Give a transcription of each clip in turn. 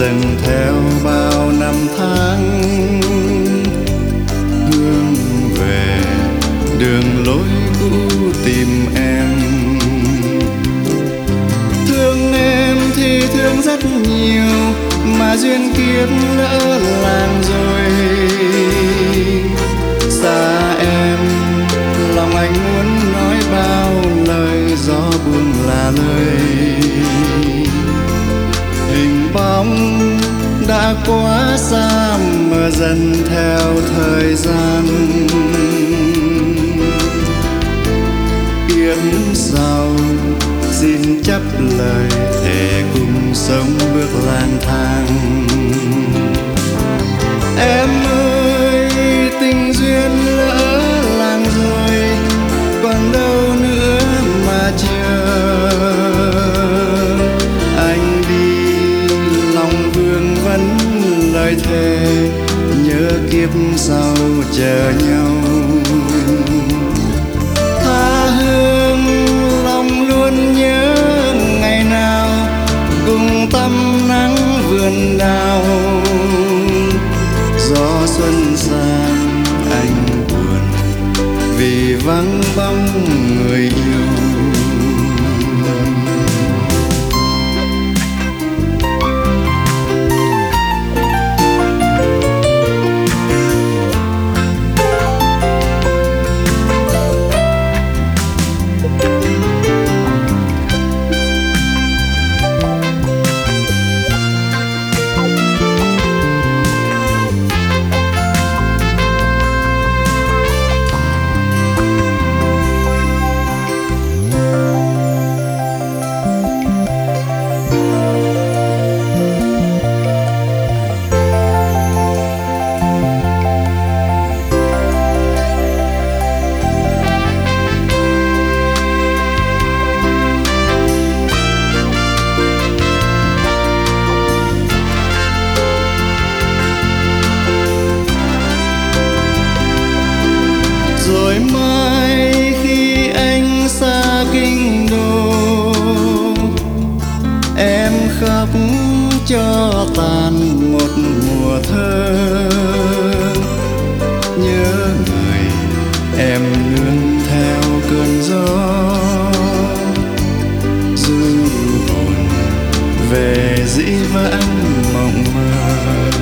dần theo bao năm tháng hướng về đường lối cũ tìm em. Thương em thì thương rất nhiều mà duyên kiếp lỡ làng rồi. Xa em lòng anh muốn nói bao lời, gió buông là lời. Hình bóng đã quá xa mờ dần theo thời gian. Kiếp sau xin chấp lời thề cùng sống bước lang thang. Em ơi tình duyên lỡ làng rồi, còn đâu nữa mà chờ. Anh đi lòng vương vấn lời thề, nhớ kiếp sau chờ nhau. Tha hương lòng luôn nhớ ngày nào cùng tăm nắng vườn đào. Gió xuân sang anh buồn vì vắng bóng người yêu. Rồi mai khi anh xa kinh đô, em khóc cho tàn một mùa thơ. Nhớ người em nương theo cơn gió, du hồn về dĩ vãng mộng mơ.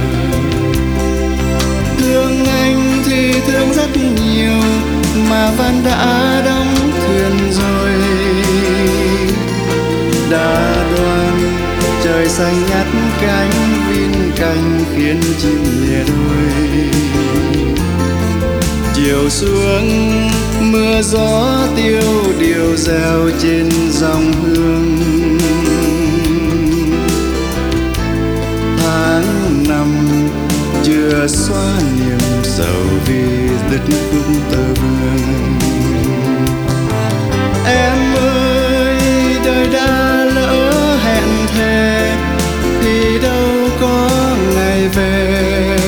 Thương anh thì thương rất nhiều mà van đã đóng thuyền rồi. Đã đoan trời xanh ngắt cánh vin cành khiến chim lìa đôi. Chiều xuống mưa gió tiêu điều reo trên dòng hương. Tháng năm chưa xóa niềm sầu vì đứt khúc tơ vương. Em ơi đời đã lỡ hẹn thề thì đâu có ngày về.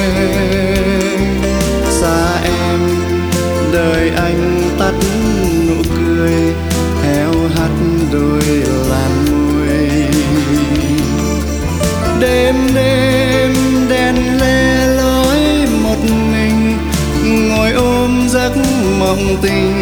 Xa em đời anh tắt nụ cười, héo hắt đôi làn môi. Đêm đêm đèn le lối một mình, ngồi ôm giấc mộng tình.